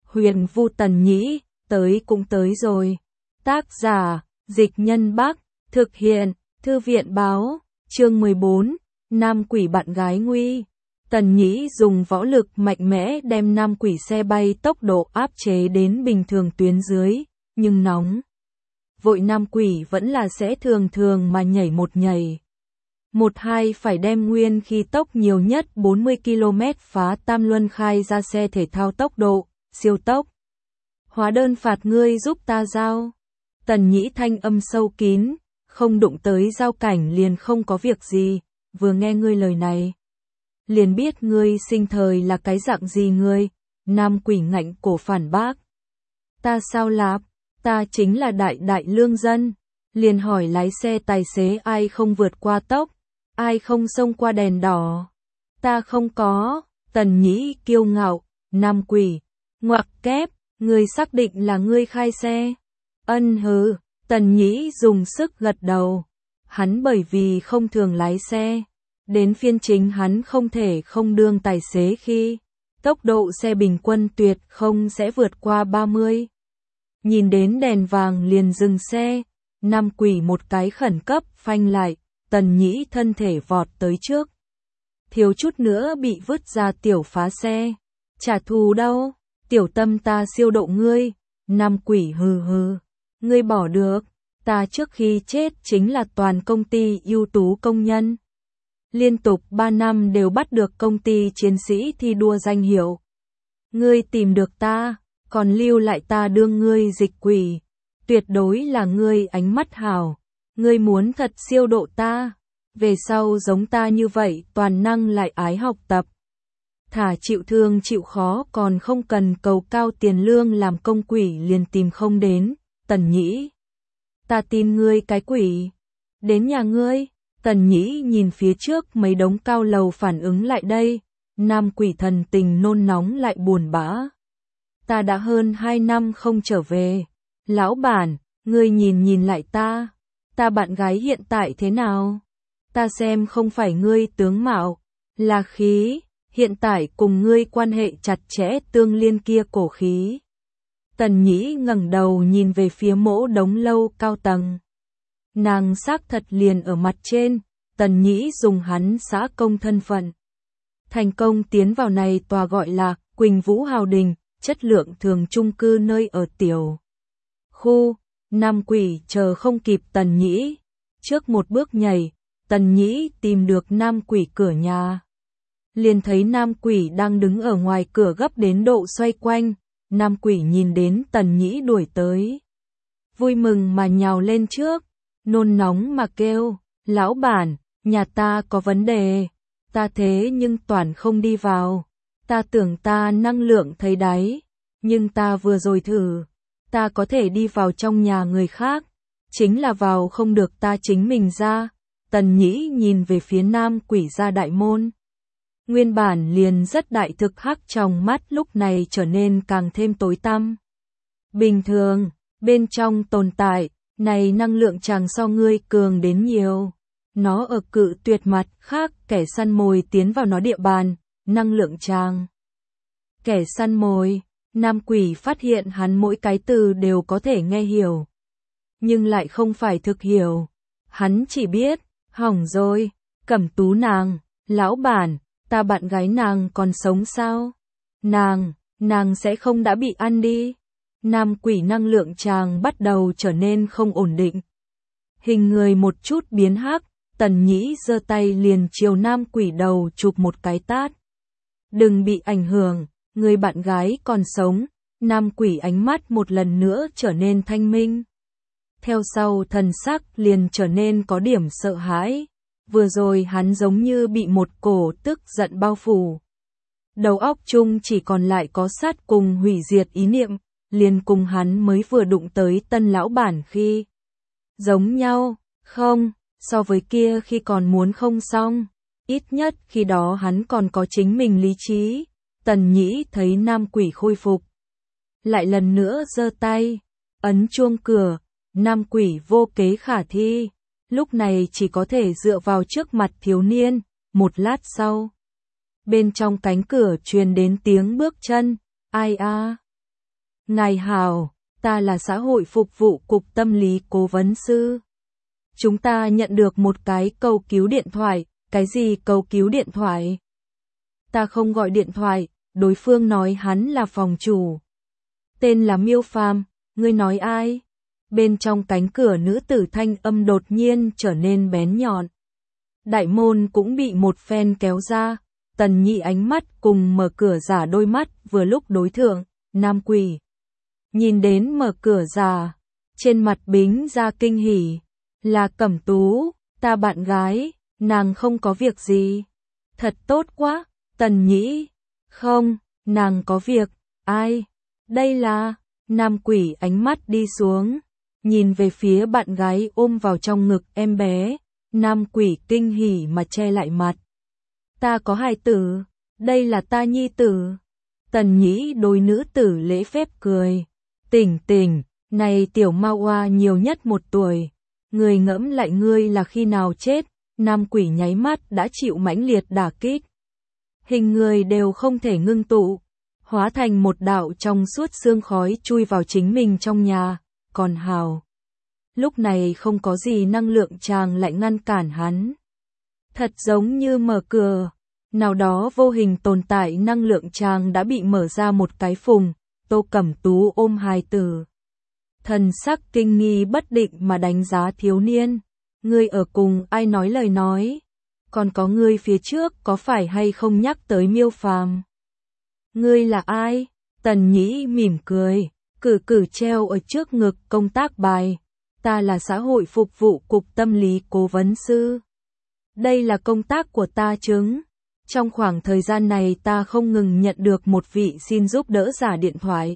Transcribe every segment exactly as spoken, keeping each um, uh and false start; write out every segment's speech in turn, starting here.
Huyền Vu Tần Nhĩ, tới cũng tới rồi. Tác giả, Dịch Nhân Bắc, thực hiện, Thư viện Báo, chương mười bốn, Nam Quỷ bạn gái nguy. Tần Nhĩ dùng võ lực mạnh mẽ đem Nam Quỷ xe bay tốc độ áp chế đến bình thường tuyến dưới, nhưng nóng vội Nam Quỷ vẫn là sẽ thường thường mà nhảy một nhảy. Một hai phải đem nguyên khí tốc nhiều nhất bốn mươi ki lô mét phá tam luân khai ra xe thể thao tốc độ, siêu tốc. Hóa đơn phạt ngươi giúp ta giao. Tần Nhĩ thanh âm sâu kín, không đụng tới giao cảnh liền không có việc gì, vừa nghe ngươi lời này. Liền biết ngươi sinh thời là cái dạng gì ngươi, Nam Quỷ ngạnh cổ phản bác. Ta sao lạp, ta chính là đại đại lương dân. Liền hỏi lái xe tài xế ai không vượt qua tốc, ai không xông qua đèn đỏ. Ta không có, Tần Nhĩ kiêu ngạo, Nam Quỷ, ngoặc kép, ngươi xác định là ngươi khai xe. Ân hừ, Tần Nhĩ dùng sức gật đầu. Hắn bởi vì không thường lái xe, đến phiên chính hắn không thể không đương tài xế khi tốc độ xe bình quân tuyệt không sẽ vượt qua ba mươi. Nhìn đến đèn vàng liền dừng xe, Nam Quỷ một cái khẩn cấp phanh lại, Tần Nhĩ thân thể vọt tới trước. Thiếu chút nữa bị vứt ra tiểu phá xe. Trả thù đâu, tiểu tâm ta siêu độ ngươi. Nam Quỷ hừ hừ, ngươi bỏ được, ta trước khi chết chính là toàn công ty ưu tú công nhân. Liên tục ba năm đều bắt được công ty chiến sĩ thi đua danh hiệu. Ngươi tìm được ta, còn lưu lại ta đương ngươi dịch quỷ. Tuyệt đối là ngươi ánh mắt hảo. Ngươi muốn thật siêu độ ta. Về sau giống ta như vậy toàn năng lại ái học tập. Thả chịu thương chịu khó còn không cần cầu cao tiền lương làm công quỷ liền tìm không đến. Tần Nhĩ, ta tin ngươi cái quỷ. Đến nhà ngươi. Tần Nhĩ nhìn phía trước mấy đống cao lầu phản ứng lại đây. Nam Quỷ thần tình nôn nóng lại buồn bã. Ta đã hơn hai năm không trở về. Lão bản, ngươi nhìn nhìn lại ta. Ta bạn gái hiện tại thế nào? Ta xem không phải ngươi tướng mạo, là khí, hiện tại cùng ngươi quan hệ chặt chẽ tương liên kia cổ khí. Tần Nhĩ ngẩng đầu nhìn về phía mỗ đống lâu cao tầng. Nàng xác thật liền ở mặt trên, Tần Nhĩ dùng hắn xã công thân phận. Thành công tiến vào này tòa gọi là Quỳnh Vũ Hào Đình, chất lượng thường chung cư nơi ở tiểu khu. Nam Quỷ chờ không kịp Tần Nhĩ. Trước một bước nhảy, Tần Nhĩ tìm được Nam Quỷ cửa nhà. Liền thấy Nam Quỷ đang đứng ở ngoài cửa gấp đến độ xoay quanh. Nam Quỷ nhìn đến Tần Nhĩ đuổi tới. Vui mừng mà nhào lên trước, nôn nóng mà kêu, lão bản, nhà ta có vấn đề. Ta thế nhưng toàn không đi vào. Ta tưởng ta năng lượng thấy đáy. Nhưng ta vừa rồi thử. Ta có thể đi vào trong nhà người khác. Chính là vào không được ta chính mình ra. Tần Nhĩ nhìn về phía Nam Quỷ ra đại môn. Nguyên bản liền rất đại thực hắc trong mắt lúc này trở nên càng thêm tối tăm. Bình thường, bên trong tồn tại, này năng lượng chàng so ngươi cường đến nhiều. Nó ở cự tuyệt mặt khác kẻ săn mồi tiến vào nó địa bàn, năng lượng chàng. Kẻ săn mồi, Nam Quỷ phát hiện hắn mỗi cái từ đều có thể nghe hiểu. Nhưng lại không phải thực hiểu. Hắn chỉ biết, hỏng rồi, Cẩm Tú nàng, lão bản, ta bạn gái nàng còn sống sao? Nàng, nàng sẽ không đã bị ăn đi. Nam Quỷ năng lượng chàng bắt đầu trở nên không ổn định. Hình người một chút biến hắc, Tần Nhĩ giơ tay liền chiều Nam Quỷ đầu chụp một cái tát. Đừng bị ảnh hưởng, người bạn gái còn sống. Nam Quỷ ánh mắt một lần nữa trở nên thanh minh. Theo sau thần sắc liền trở nên có điểm sợ hãi. Vừa rồi hắn giống như bị một cổ tức giận bao phủ. Đầu óc chung chỉ còn lại có sát cùng hủy diệt ý niệm, liền cùng hắn mới vừa đụng tới tân lão bản khi. Giống nhau, không, so với kia khi còn muốn không xong. Ít nhất khi đó hắn còn có chính mình lý trí. Tần Nhĩ thấy Nam Quỷ khôi phục. Lại lần nữa giơ tay, ấn chuông cửa, Nam Quỷ vô kế khả thi. Lúc này chỉ có thể dựa vào trước mặt thiếu niên. Một lát sau, bên trong cánh cửa truyền đến tiếng bước chân. Ai a? Ngài hảo, ta là xã hội phục vụ cục tâm lý cố vấn sư. Chúng ta nhận được một cái cầu cứu điện thoại. Cái gì cầu cứu điện thoại? Ta không gọi điện thoại, đối phương nói hắn là phòng chủ. Tên là Miêu Phàm, ngươi nói ai? Bên trong cánh cửa nữ tử thanh âm đột nhiên trở nên bén nhọn. Đại môn cũng bị một phen kéo ra, Tần Nhĩ ánh mắt cùng mở cửa giả đôi mắt vừa lúc đối thượng, nam quỷ. Nhìn đến mở cửa giả, trên mặt bính ra kinh hỉ, là Cẩm Tú, ta bạn gái, nàng không có việc gì. Thật tốt quá, Tần Nhĩ. Không, nàng có việc, ai? Đây là, nam quỷ ánh mắt đi xuống, nhìn về phía bạn gái ôm vào trong ngực em bé, nam quỷ kinh hỉ mà che lại mặt. Ta có hài tử, đây là ta nhi tử. Tần Nhĩ đối nữ tử lễ phép cười. Tỉnh tỉnh, này tiểu ma oa nhiều nhất một tuổi. Người ngẫm lại ngươi là khi nào chết, nam quỷ nháy mắt đã chịu mãnh liệt đả kích. Hình người đều không thể ngưng tụ, hóa thành một đạo trong suốt sương khói chui vào chính mình trong nhà, còn hào. Lúc này không có gì năng lượng tràng lại ngăn cản hắn. Thật giống như mở cửa, nào đó vô hình tồn tại năng lượng tràng đã bị mở ra một cái phùng, Tô Cẩm Tú ôm hài tử. Thần sắc kinh nghi bất định mà đánh giá thiếu niên. Ngươi ở cùng ai nói lời nói? Còn có ngươi phía trước có phải hay không nhắc tới Miêu Phàm? Ngươi là ai? Tần Nhĩ mỉm cười, cử cử treo ở trước ngực công tác bài. Ta là xã hội phục vụ cục tâm lý cố vấn sư. Đây là công tác của ta chứng. Trong khoảng thời gian này ta không ngừng nhận được một vị xin giúp đỡ giả điện thoại.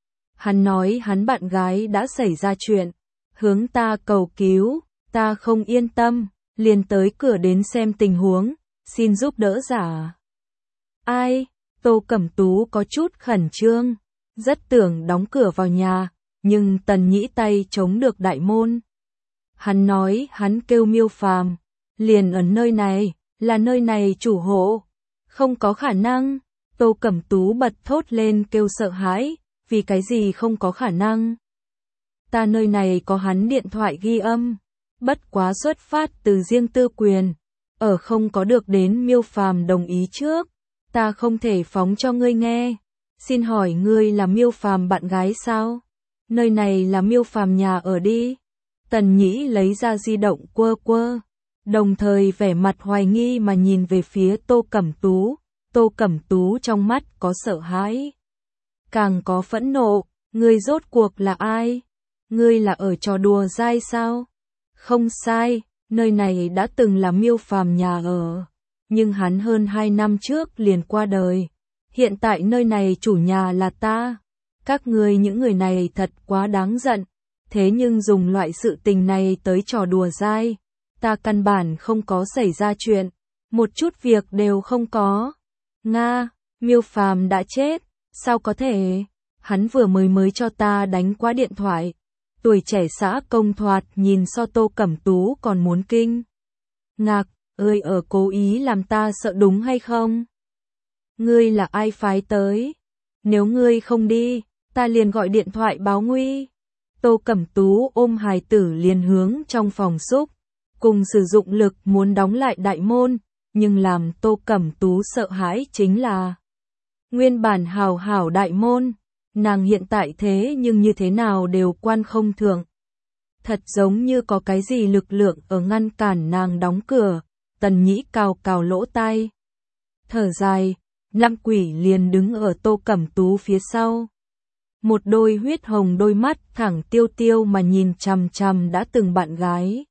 Hắn nói hắn bạn gái đã xảy ra chuyện, hướng ta cầu cứu, ta không yên tâm, liền tới cửa đến xem tình huống, xin giúp đỡ giả. Ai? Tô Cẩm Tú có chút khẩn trương, rất tưởng đóng cửa vào nhà, nhưng Tần Nhĩ tay chống được đại môn. Hắn nói hắn kêu Miêu Phàm, liền ở nơi này, là nơi này chủ hộ. Không có khả năng, Tô Cẩm Tú bật thốt lên kêu sợ hãi, vì cái gì không có khả năng. Ta nơi này có hắn điện thoại ghi âm, bất quá xuất phát từ riêng tư quyền, ở không có được đến Miêu Phàm đồng ý trước, ta không thể phóng cho ngươi nghe. Xin hỏi ngươi là Miêu Phàm bạn gái sao? Nơi này là Miêu Phàm nhà ở đi. Tần Nhĩ lấy ra di động quơ quơ, đồng thời vẻ mặt hoài nghi mà nhìn về phía Tô Cẩm Tú. Tô Cẩm Tú trong mắt có sợ hãi, càng có phẫn nộ. Ngươi rốt cuộc là ai? Ngươi là ở trò đùa dai sao? Không sai, nơi này đã từng là Miêu Phàm nhà ở, nhưng hắn hơn hai năm trước liền qua đời. Hiện tại nơi này chủ nhà là ta. Các ngươi những người này thật quá đáng giận, thế nhưng dùng loại sự tình này tới trò đùa dai. Ta căn bản không có xảy ra chuyện, một chút việc đều không có. Nga, Miêu Phàm đã chết, sao có thể? Hắn vừa mới mới cho ta đánh qua điện thoại. Tuổi trẻ xã công thoạt nhìn so Tô Cẩm Tú còn muốn kinh ngạc, ơi ở cố ý làm ta sợ đúng hay không? Ngươi là ai phái tới? Nếu ngươi không đi, ta liền gọi điện thoại báo nguy. Tô Cẩm Tú ôm hài tử liền hướng trong phòng xúc, cùng sử dụng lực muốn đóng lại đại môn, nhưng làm Tô Cẩm Tú sợ hãi chính là nguyên bản hào hảo đại môn, nàng hiện tại thế nhưng như thế nào đều quan không thượng. Thật giống như có cái gì lực lượng ở ngăn cản nàng đóng cửa. Tần Nhĩ cào cào lỗ tai, thở dài, năm quỷ liền đứng ở Tô Cẩm Tú phía sau. Một đôi huyết hồng đôi mắt thẳng tiêu tiêu mà nhìn chằm chằm đã từng bạn gái.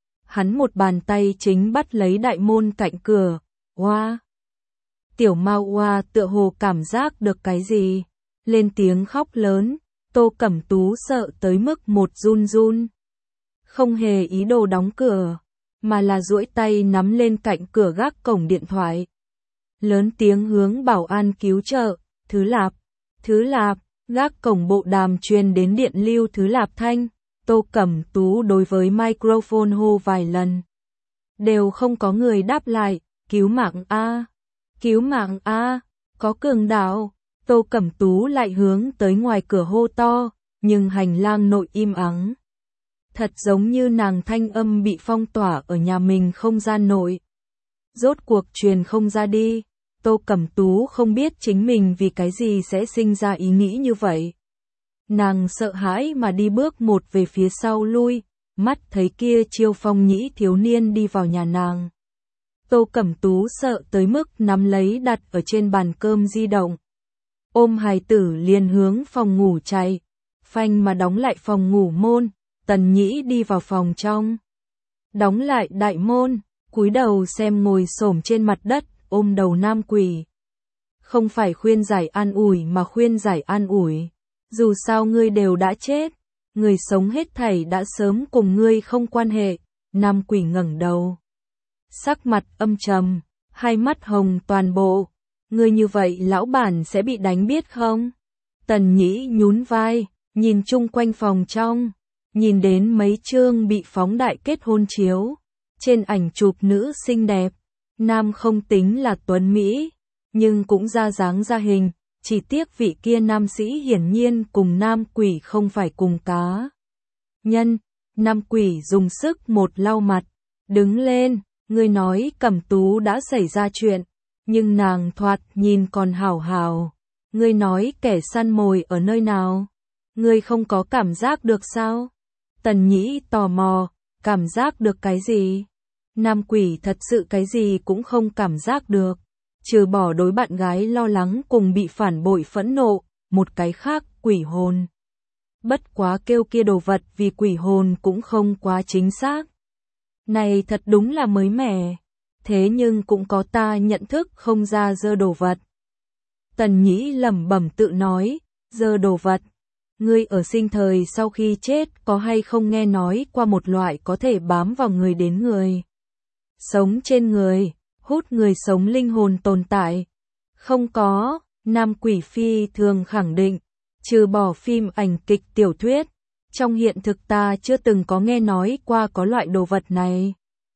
Hắn một bàn tay chính bắt lấy đại môn cạnh cửa. Oa! Tiểu Mao Oa tựa hồ cảm giác được cái gì, lên tiếng khóc lớn. Tô Cẩm Tú sợ tới mức một run run, không hề ý đồ đóng cửa, mà là duỗi tay nắm lên cạnh cửa gác cổng điện thoại. Lớn tiếng hướng bảo an cứu trợ. Thứ Lạp, Thứ Lạp, gác cổng bộ đàm truyền đến điện lưu Thứ Lạp thanh. Tô Cẩm Tú đối với microphone hô vài lần, đều không có người đáp lại. Cứu mạng a, cứu mạng a, có cường đạo. Tô Cẩm Tú lại hướng tới ngoài cửa hô to, nhưng hành lang nội im ắng. Thật giống như nàng thanh âm bị phong tỏa ở nhà mình không gian nội. Rốt cuộc truyền không ra đi, Tô Cẩm Tú không biết chính mình vì cái gì sẽ sinh ra ý nghĩ như vậy. Nàng sợ hãi mà đi bước một về phía sau lui, mắt thấy kia Chiêu Phong nhĩ thiếu niên đi vào nhà nàng. Tô Cẩm Tú sợ tới mức nắm lấy đặt ở trên bàn cơm di động. Ôm hài tử liền hướng phòng ngủ chạy, phanh mà đóng lại phòng ngủ môn, Tần Nhĩ đi vào phòng trong. Đóng lại đại môn, cúi đầu xem ngồi xổm trên mặt đất, ôm đầu nam quỷ. Không phải khuyên giải an ủi mà khuyên giải an ủi. Dù sao ngươi đều đã chết, người sống hết thảy đã sớm cùng ngươi không quan hệ. Nam quỷ ngẩng đầu, sắc mặt âm trầm, hai mắt hồng toàn bộ. Ngươi như vậy lão bản sẽ bị đánh biết không? Tần Nhĩ nhún vai, nhìn chung quanh phòng trong, nhìn đến mấy chương bị phóng đại kết hôn chiếu. Trên ảnh chụp nữ xinh đẹp, nam không tính là tuấn Mỹ, nhưng cũng ra dáng ra hình, chỉ tiếc vị kia nam sĩ hiển nhiên cùng nam quỷ không phải cùng cá nhân. Nam quỷ dùng sức một lau mặt, đứng lên, ngươi nói Cẩm Tú đã xảy ra chuyện, nhưng nàng thoạt nhìn còn hảo hảo. Ngươi nói kẻ săn mồi ở nơi nào? Ngươi không có cảm giác được sao? Tần Nhĩ tò mò, cảm giác được cái gì? Nam quỷ thật sự cái gì cũng không cảm giác được, trừ bỏ đối bạn gái lo lắng cùng bị phản bội phẫn nộ, một cái khác quỷ hồn. Bất quá kêu kia đồ vật vì quỷ hồn cũng không quá chính xác. Này thật đúng là mới mẻ, thế nhưng cũng có ta nhận thức không ra dơ đồ vật. Tần Nhĩ lẩm bẩm tự nói, dơ đồ vật. Ngươi ở sinh thời sau khi chết có hay không nghe nói qua một loại có thể bám vào người đến người, sống trên người, hút người sống linh hồn tồn tại? Không có, nam quỷ phi thường khẳng định, trừ bỏ phim ảnh kịch tiểu thuyết, trong hiện thực ta chưa từng có nghe nói qua có loại đồ vật này.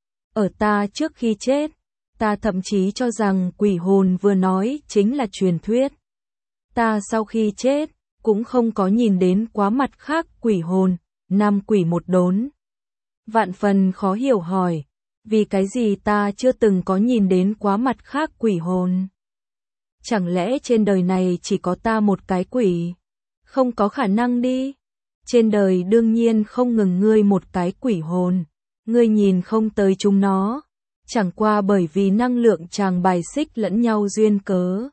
Ở ta trước khi chết, ta thậm chí cho rằng quỷ hồn vừa nói chính là truyền thuyết. Ta sau khi chết, cũng không có nhìn đến quá mặt khác quỷ hồn. Nam quỷ một đốn, vạn phần khó hiểu hỏi, vì cái gì ta chưa từng có nhìn đến quá mặt khác quỷ hồn? Chẳng lẽ trên đời này chỉ có ta một cái quỷ? Không có khả năng đi. Trên đời đương nhiên không ngừng ngươi một cái quỷ hồn, ngươi nhìn không tới chúng nó, chẳng qua bởi vì năng lượng chàng bài xích lẫn nhau duyên cớ.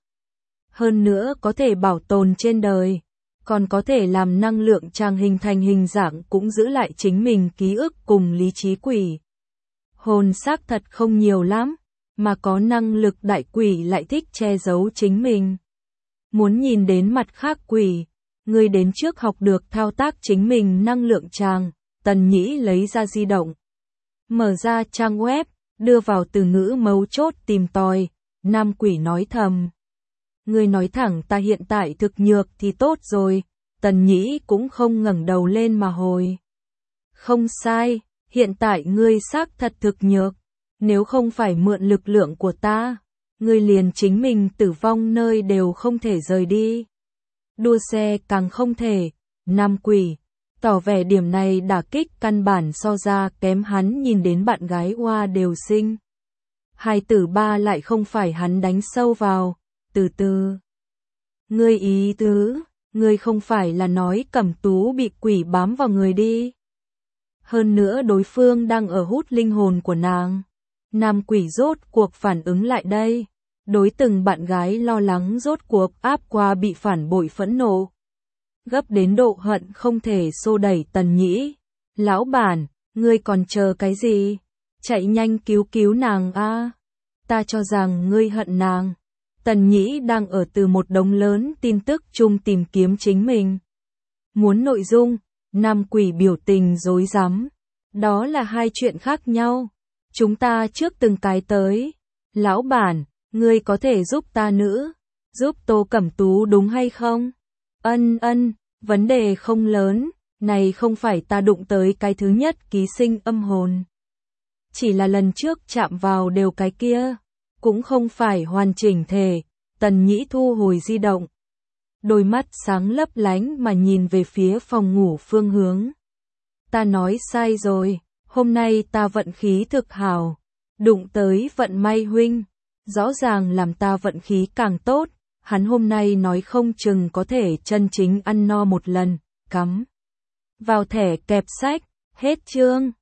Hơn nữa có thể bảo tồn trên đời, còn có thể làm năng lượng chàng hình thành hình dạng cũng giữ lại chính mình ký ức cùng lý trí quỷ. Hồn xác thật không nhiều lắm, mà có năng lực đại quỷ lại thích che giấu chính mình. Muốn nhìn đến mặt khác quỷ, ngươi đến trước học được thao tác chính mình năng lượng chàng. Tần Nhĩ lấy ra di động, mở ra trang web, đưa vào từ ngữ mấu chốt tìm tòi. Nam quỷ nói thầm, ngươi nói thẳng ta hiện tại thực nhược thì tốt rồi. Tần Nhĩ cũng không ngẩng đầu lên mà hồi, không sai, hiện tại ngươi xác thật thực nhược, nếu không phải mượn lực lượng của ta, ngươi liền chính mình tử vong nơi đều không thể rời đi. Đua xe càng không thể. Nam quỷ tỏ vẻ điểm này đả kích căn bản so ra kém hắn nhìn đến bạn gái oa đều sinh. Hai tử ba lại không phải hắn đánh sâu vào. Từ từ, ngươi ý tứ, ngươi không phải là nói Cẩm Tú bị quỷ bám vào người đi? Hơn nữa đối phương đang ở hút linh hồn của nàng. Nam quỷ rốt cuộc phản ứng lại đây, đối từng bạn gái lo lắng rốt cuộc áp qua bị phản bội phẫn nộ, gấp đến độ hận không thể xô đẩy Tần Nhĩ. Lão bản, ngươi còn chờ cái gì? Chạy nhanh cứu cứu nàng a! Ta cho rằng ngươi hận nàng. Tần Nhĩ đang ở từ một đống lớn tin tức chung tìm kiếm chính mình. Muốn nội dung, nam quỷ biểu tình rối rắm. Đó là hai chuyện khác nhau. Chúng ta trước từng cái tới. Lão bản, ngươi có thể giúp ta nữ, giúp Tô Cẩm Tú đúng hay không? Ân ân, vấn đề không lớn, này không phải ta đụng tới cái thứ nhất ký sinh âm hồn. Chỉ là lần trước chạm vào đều cái kia, cũng không phải hoàn chỉnh thể. Tần Nhĩ thu hồi di động, đôi mắt sáng lấp lánh mà nhìn về phía phòng ngủ phương hướng. Ta nói sai rồi, hôm nay ta vận khí thực hảo, đụng tới vận may huynh, rõ ràng làm ta vận khí càng tốt, hắn hôm nay nói không chừng có thể chân chính ăn no một lần, cắm vào thẻ kẹp sách, hết chương.